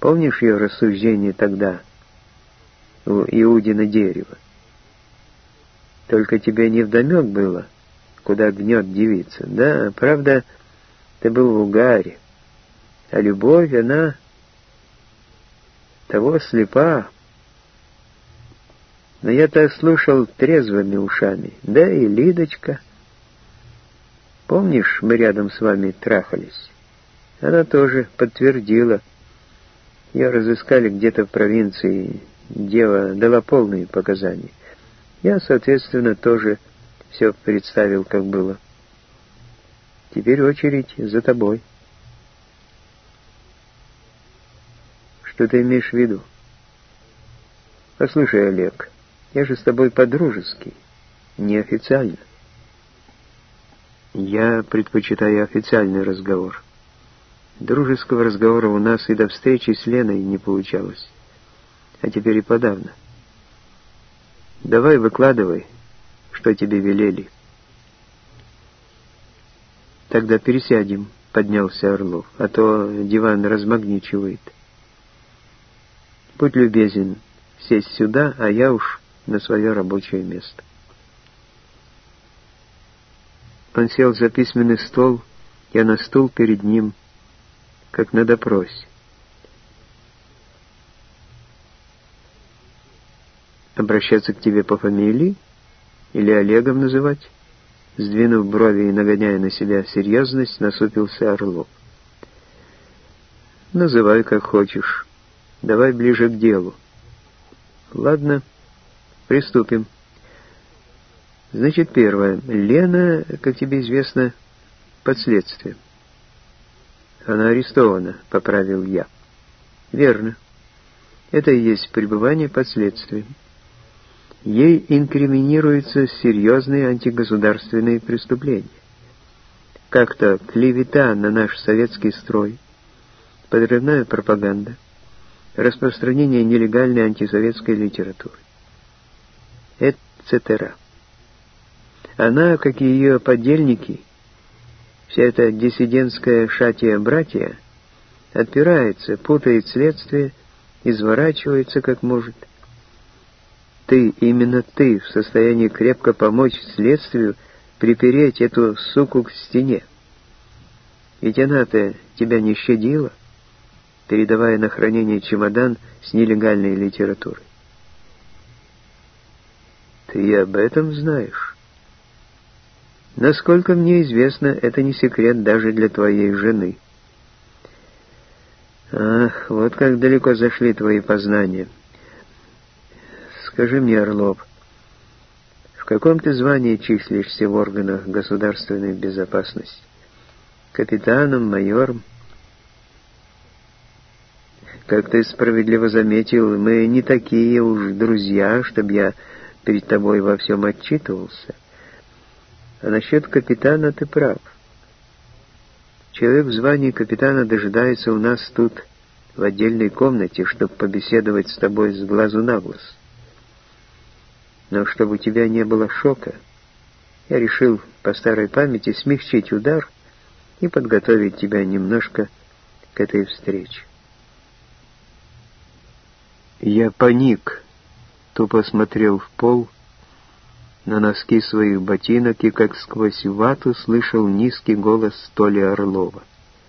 Помнишь ее рассуждение тогда у Иудина дерева? Только тебе невдомек было, куда гнет девица. Да, правда, ты был в угаре, а любовь, она того слепа. Но я-то слушал трезвыми ушами. Да и Лидочка. Помнишь, мы рядом с вами трахались? Она тоже подтвердила. Ее разыскали где-то в провинции. Дева дала полные показания. Я, соответственно, тоже все представил, как было. Теперь очередь за тобой. Что ты имеешь в виду? Послушай, Олег, я же с тобой по-дружески, неофициально. Я предпочитаю официальный разговор. Дружеского разговора у нас и до встречи с Леной не получалось. А теперь и подавно. Давай выкладывай, что тебе велели. Тогда пересядем, поднялся Орлов, а то диван размагничивает. Будь любезен сесть сюда, а я уж на свое рабочее место. Он сел за письменный стол, я на стул перед ним, как на допросе. Обращаться к тебе по фамилии? Или Олегом называть? Сдвинув брови и нагоняя на себя серьезность, насупился Орлов. Называй как хочешь. Давай ближе к делу. Ладно, приступим. Значит, первое. Лена, как тебе известно, под следствием. Она арестована, поправил я. Верно. Это и есть пребывание под следствием. Ей инкриминируются серьезные антигосударственные преступления. Как-то клевета на наш советский строй, подрывная пропаганда, распространение нелегальной антисоветской литературы, etc. Она, как и ее подельники, вся эта диссидентская шатия-братья, отпирается, путает следствие, изворачивается как может. Ты, именно ты, в состоянии крепко помочь следствию припереть эту суку к стене. Ведь она-то тебя не щадила, передавая на хранение чемодан с нелегальной литературой. Ты об этом знаешь? Насколько мне известно, это не секрет даже для твоей жены. Ах, вот как далеко зашли твои познания. Скажи мне, Орлов, в каком ты звании числишься в органах государственной безопасности? Капитаном, майором? Как ты справедливо заметил, мы не такие уж друзья, чтобы я перед тобой во всем отчитывался. А насчет капитана ты прав. Человек в звании капитана дожидается у нас тут, в отдельной комнате, чтобы побеседовать с тобой с глазу на глаз. Но чтобы у тебя не было шока, я решил по старой памяти смягчить удар и подготовить тебя немножко к этой встрече. Я паник, тупо смотрел в пол, на носки своих ботинок и как сквозь вату слышал низкий голос Толи Орлова.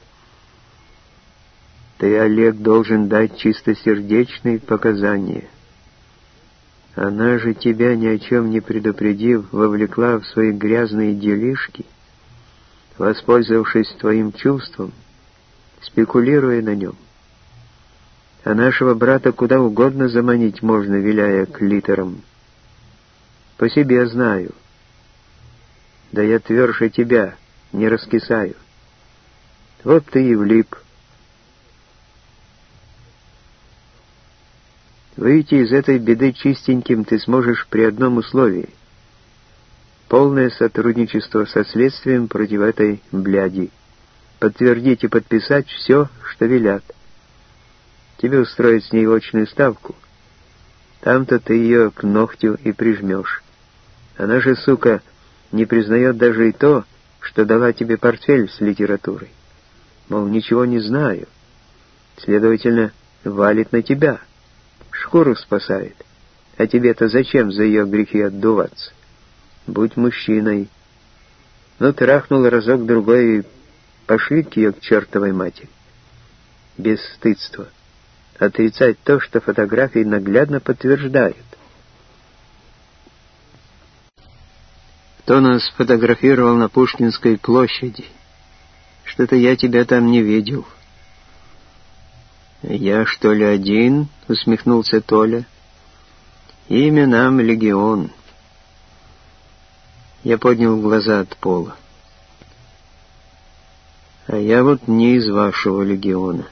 Ты, Олег, должен дать чистосердечные показания. Она же тебя, ни о чем не предупредив, вовлекла в свои грязные делишки, воспользовавшись твоим чувством, спекулируя на нем. А нашего брата куда угодно заманить можно, виляя клитором. По себе знаю. Да я тверже тебя, не раскисаю. Вот ты и влип. Выйти из этой беды чистеньким ты сможешь при одном условии. Полное сотрудничество со следствием против этой бляди. Подтвердить и подписать все, что велят. Тебе устроить с ней очную ставку. Там-то ты ее к ногтю и прижмешь. Она же, сука, не признает даже и то, что дала тебе портфель с литературой. Мол, ничего не знаю. Следовательно, валит на тебя, шкуру спасает. А тебе-то зачем за ее грехи отдуваться? Будь мужчиной. Ну, трахнул разок-другой, и пошли к ее к чертовой матери. Бесстыдство. Отрицать то, что фотографии наглядно подтверждают. Кто нас фотографировал на Пушкинской площади? Что-то я тебя там не видел. «Я, что ли, один?» — усмехнулся Толя. «Имя нам легион». Я поднял глаза от пола. «А я вот не из вашего легиона».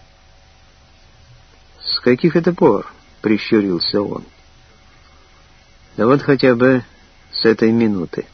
«С каких это пор?» — прищурился он. «Да вот хотя бы с этой минуты».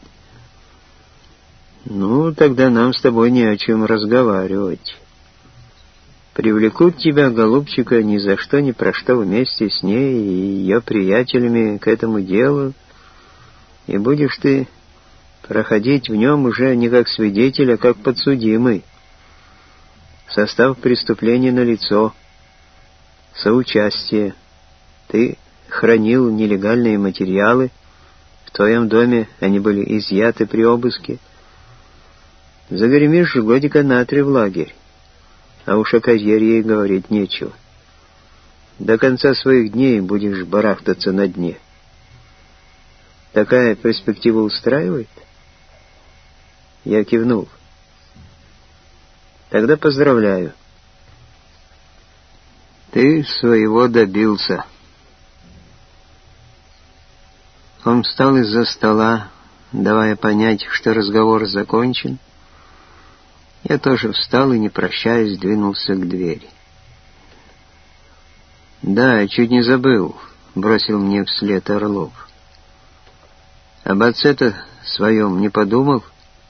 «Ну, тогда нам с тобой не о чем разговаривать. Привлекут тебя, голубчика, ни за что, ни про что вместе с ней и ее приятелями к этому делу, и будешь ты проходить в нем уже не как свидетель, а как подсудимый. Состав преступления налицо, соучастие. Ты хранил нелегальные материалы, в твоем доме они были изъяты при обыске. Загремишь годика на 3 в лагерь. А уж о карьере ей говорить нечего. До конца своих дней будешь барахтаться на дне. Такая перспектива устраивает?» Я кивнул. «Тогда поздравляю. Ты своего добился». Он встал из-за стола, давая понять, что разговор закончен. Я тоже встал и, не прощаясь, двинулся к двери. «Да, чуть не забыл», — бросил мне вслед Орлов. «Об отце-то своем не подумал?»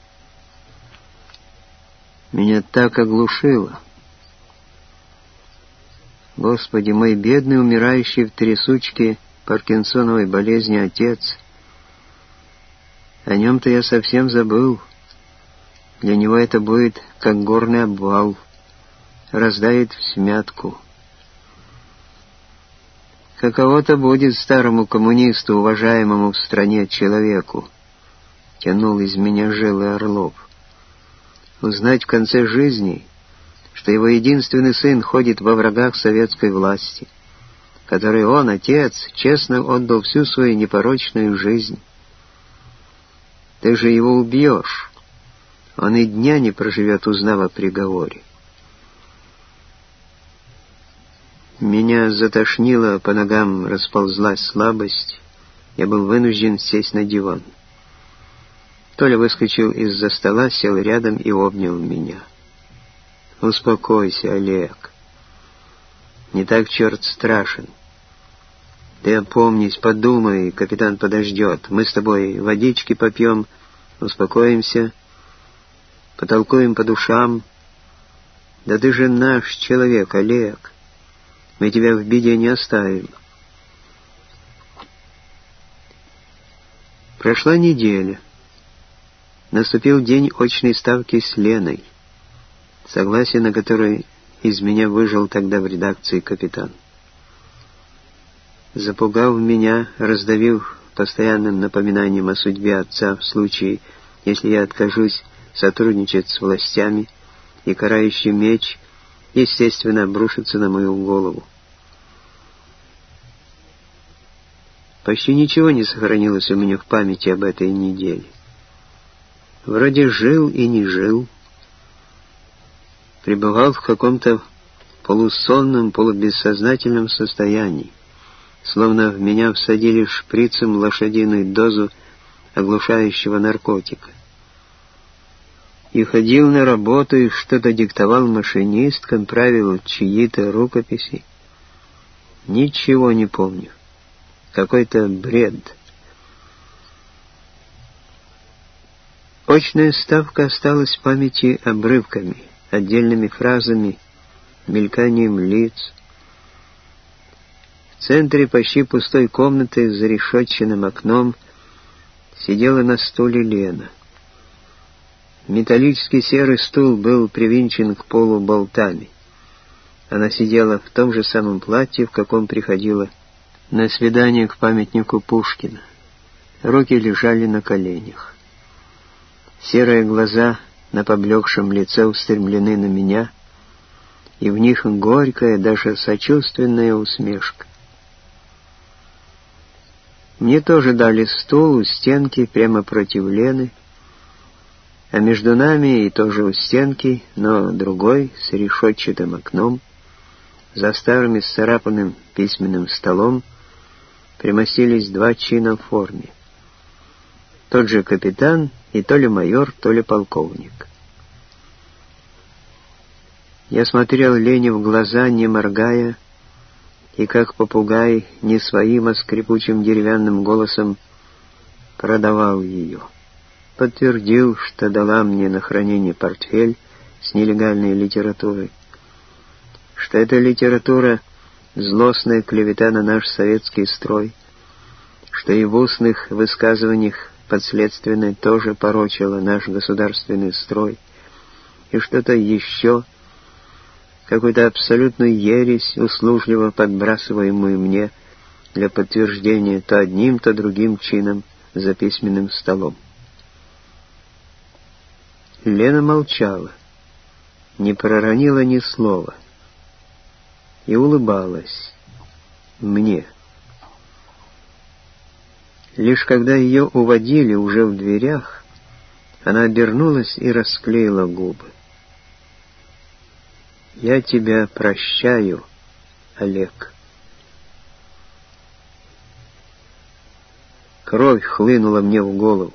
Меня так оглушило. Господи, мой бедный, умирающий в трясучке паркинсоновой болезни отец. О нем-то я совсем забыл. Для него это будет как горный обвал, раздавит всмятку. Каково-то будет старому коммунисту, уважаемому в стране человеку, тянул из меня жилы Орлов. Узнать в конце жизни, что его единственный сын ходит во врагах советской власти, которой он, отец, честно отдал всю свою непорочную жизнь. Ты же его убьешь. Он и дня не проживет, узнав о приговоре. Меня затошнило, по ногам расползлась слабость. Я был вынужден сесть на диван. Толя выскочил из-за стола, сел рядом и обнял меня. «Успокойся, Олег. Не так черт страшен. Ты опомнись, подумай, капитан подождет. Мы с тобой водички попьем, успокоимся, потолкуем по душам. Да ты же наш человек, Олег. Мы тебя в беде не оставим». Прошла неделя. Наступил день очной ставки с Леной, согласие на которое из меня выжил тогда в редакции капитан. Запугав меня, раздавив постоянным напоминанием о судьбе отца в случае, если я откажусь сотрудничать с властями, и карающий меч, естественно, обрушится на мою голову. Почти ничего не сохранилось у меня в памяти об этой неделе. Вроде жил и не жил, пребывал в каком-то полусонном, полубессознательном состоянии, словно в меня всадили шприцем лошадиную дозу оглушающего наркотика. И ходил на работу, и что-то диктовал машинисткам, правил чьи-то рукописи. Ничего не помню. Какой-то бред. Очная ставка осталась в памяти обрывками, отдельными фразами, мельканием лиц. В центре почти пустой комнаты с зарешетченным окном сидела на стуле Лена. Металлический серый стул был привинчен к полу болтами. Она сидела в том же самом платье, в каком приходила на свидание к памятнику Пушкина. Руки лежали на коленях. Серые глаза на поблекшем лице устремлены на меня, и в них горькая, даже сочувственная усмешка. Мне тоже дали стул у стенки прямо против Лены, а между нами и тоже у стенки, но другой, с решетчатым окном, за старым исцарапанным письменным столом, примостились два чина в форме. Тот же капитан и то ли майор, то ли полковник. Я смотрел Лене в глаза, не моргая, и как попугай не своим, а скрипучим деревянным голосом продавал ее. Подтвердил, что дала мне на хранение портфель с нелегальной литературой, что эта литература — злостная клевета на наш советский строй, что и в устных высказываниях подследственной тоже порочила наш государственный строй, и что-то еще, какую-то абсолютную ересь, услужливо подбрасываемую мне для подтверждения то одним, то другим чином за письменным столом. Лена молчала, не проронила ни слова и улыбалась мне. Лишь когда ее уводили уже в дверях, она обернулась и расклеила губы. «Я тебя прощаю, Олег». Кровь хлынула мне в голову.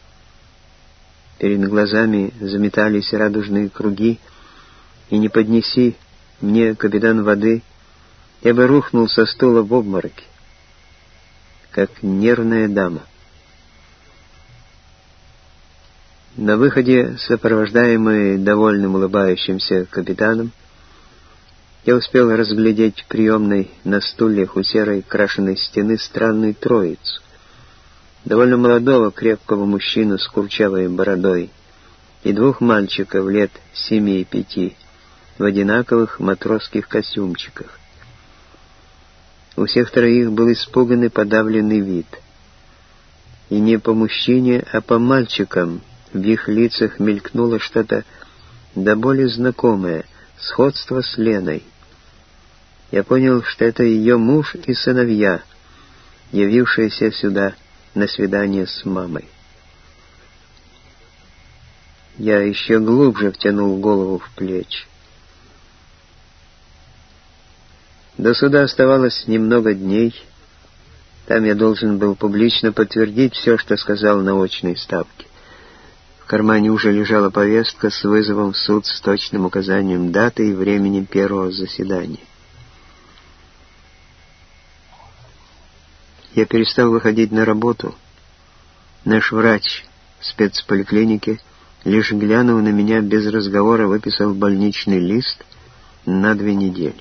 Перед глазами заметались радужные круги, и не поднеси мне, капитан, воды, я бы рухнул со стула в обмороке, как нервная дама. На выходе, сопровождаемый довольным улыбающимся капитаном, я успел разглядеть в приемной на стульях у серой крашеной стены странную троицу. Довольно молодого, крепкого мужчину с курчавой бородой и двух мальчиков лет 7 и 5 в одинаковых матросских костюмчиках. У всех троих был испуганный, подавленный вид. И не по мужчине, а по мальчикам в их лицах мелькнуло что-то до боли знакомое, сходство с Леной. Я понял, что это ее муж и сыновья, явившиеся сюда на свидание с мамой. Я еще глубже втянул голову в плечи. До суда оставалось немного дней. Там я должен был публично подтвердить все, что сказал на очной ставке. В кармане уже лежала повестка с вызовом в суд с точным указанием даты и времени первого заседания. Я перестал выходить на работу. Наш врач в спецполиклинике, лишь глянув на меня, без разговора выписал больничный лист на 2 недели.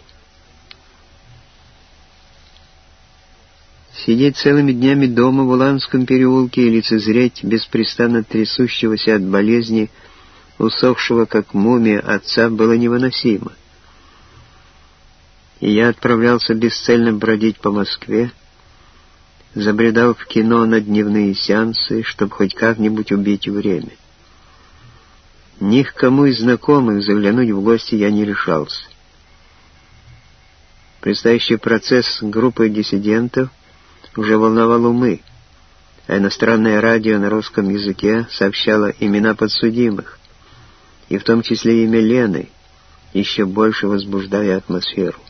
Сидеть целыми днями дома в Уланском переулке и лицезреть беспрестанно трясущегося от болезни, усохшего как мумия отца, было невыносимо. И я отправлялся бесцельно бродить по Москве, забредал в кино на дневные сеансы, чтобы хоть как-нибудь убить время. Ни к кому из знакомых заглянуть в гости я не решался. Предстоящий процесс группы диссидентов уже волновал умы, а иностранное радио на русском языке сообщало имена подсудимых, и в том числе имя Лены, еще больше возбуждая атмосферу.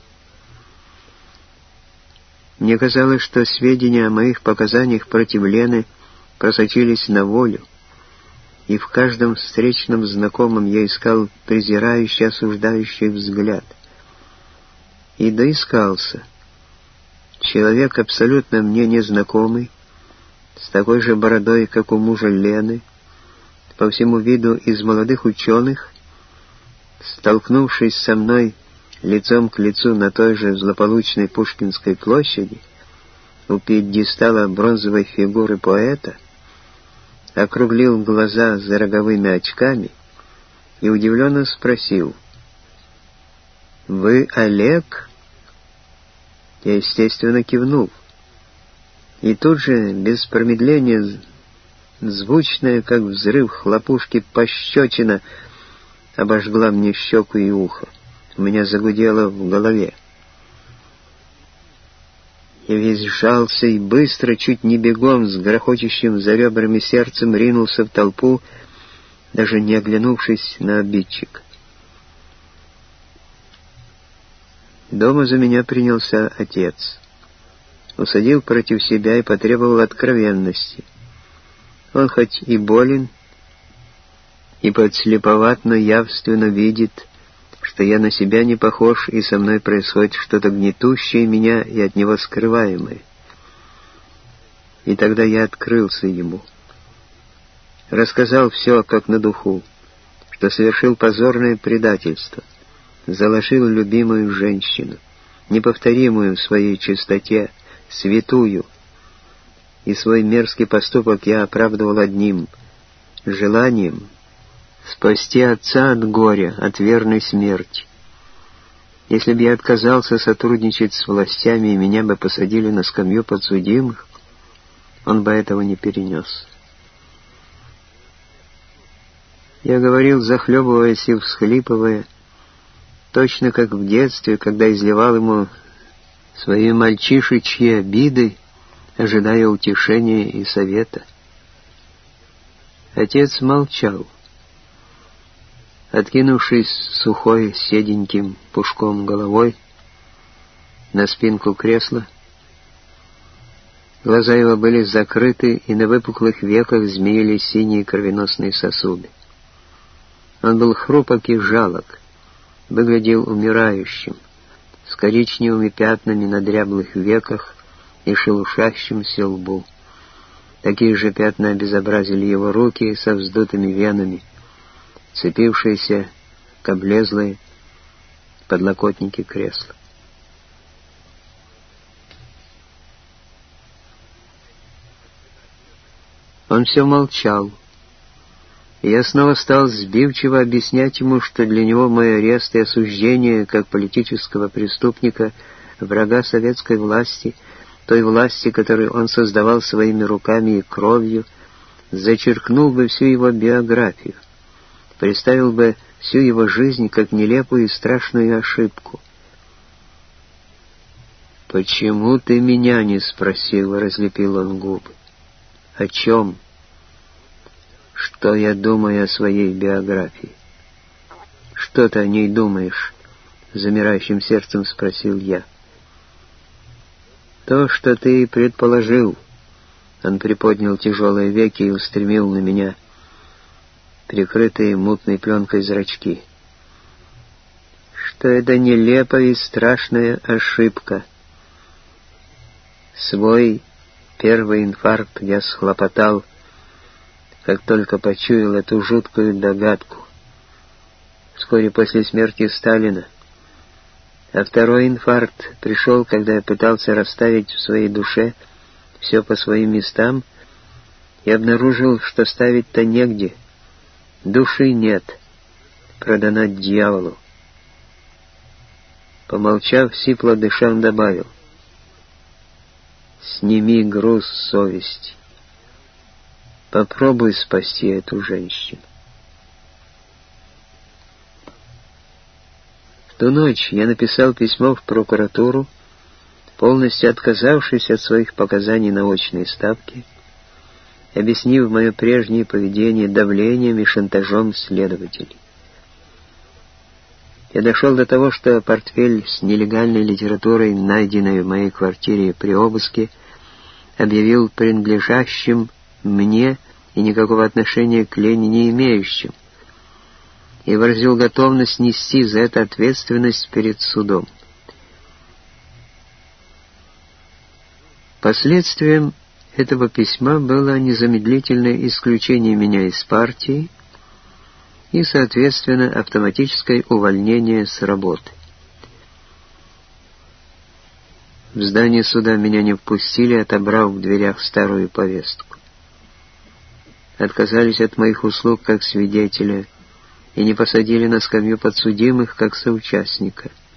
Мне казалось, что сведения о моих показаниях против Лены просочились на волю, и в каждом встречном знакомом я искал презирающий, осуждающий взгляд. И доискался. Человек, абсолютно мне незнакомый, с такой же бородой, как у мужа Лены, по всему виду из молодых ученых, столкнувшись со мной лицом к лицу на той же злополучной Пушкинской площади, у пьедестала бронзовой фигуры поэта, округлил глаза за роговыми очками и удивленно спросил: «Вы Олег?» Я, естественно, кивнул. И тут же, без промедления, звучная, как взрыв хлопушки, пощечина обожгла мне щеку и ухо. У меня загудело в голове. Я весь сжался и быстро, чуть не бегом, с грохочущим за ребрами сердцем ринулся в толпу, даже не оглянувшись на обидчика. Дома за меня принялся отец. Усадил против себя и потребовал откровенности. Он хоть и болен, и подслеповат, но явственно видит, что я на себя не похож, и со мной происходит что-то гнетущее меня и от него скрываемое. И тогда я открылся ему. Рассказал все, как на духу, что совершил позорное предательство, заложил любимую женщину, неповторимую в своей чистоте, святую, и свой мерзкий поступок я оправдывал одним — желанием спасти отца от горя, от верной смерти. Если бы я отказался сотрудничать с властями и меня бы посадили на скамью подсудимых, он бы этого не перенес. Я говорил, захлебываясь и всхлипывая, точно как в детстве, когда изливал ему свои мальчишечьи обиды, ожидая утешения и совета. Отец молчал, откинувшись сухой, седеньким пушком головой на спинку кресла. Глаза его были закрыты, и на выпуклых веках змеились синие кровеносные сосуды. Он был хрупок и жалок, выглядел умирающим, с коричневыми пятнами на дряблых веках и шелушащимся лбу. Такие же пятна обезобразили его руки со вздутыми венами, цепившиеся к облезлые подлокотники кресла. Он все молчал, и я снова стал сбивчиво объяснять ему, что для него мой арест и осуждение как политического преступника, врага советской власти, той власти, которую он создавал своими руками и кровью, зачеркнул бы всю его биографию, представил бы всю его жизнь как нелепую и страшную ошибку. «Почему ты меня не спросил?» — разлепил он губы. «О чем? Что я думаю о своей биографии?» «Что ты о ней думаешь?» — замирающим сердцем спросил я. «То, что ты предположил». Он приподнял тяжелые веки и устремил на меня прикрытые мутной пленкой зрачки. «Что это нелепая и страшная ошибка. Свой первый инфаркт я схлопотал, как только почуял эту жуткую догадку, вскоре после смерти Сталина. А второй инфаркт пришел, когда я пытался расставить в своей душе все по своим местам и обнаружил, что ставить-то негде. Души нет, продана дьяволу». Помолчав, сипло дыша, он добавил: «Сними груз совести. Попробуй спасти эту женщину». В ту ночь я написал письмо в прокуратуру, полностью отказавшись от своих показаний на очной ставке, объяснив мое прежнее поведение давлением и шантажом следователей. Я дошел до того, что портфель с нелегальной литературой, найденной в моей квартире при обыске, объявил принадлежащим мне и никакого отношения к Лене не имеющим, и выразил готовность нести за это ответственность перед судом. Последствием этого письма было незамедлительное исключение меня из партии и, соответственно, автоматическое увольнение с работы. В здание суда меня не впустили, отобрав в дверях старую повестку. Отказались от моих услуг как свидетеля и не посадили на скамью подсудимых как соучастника.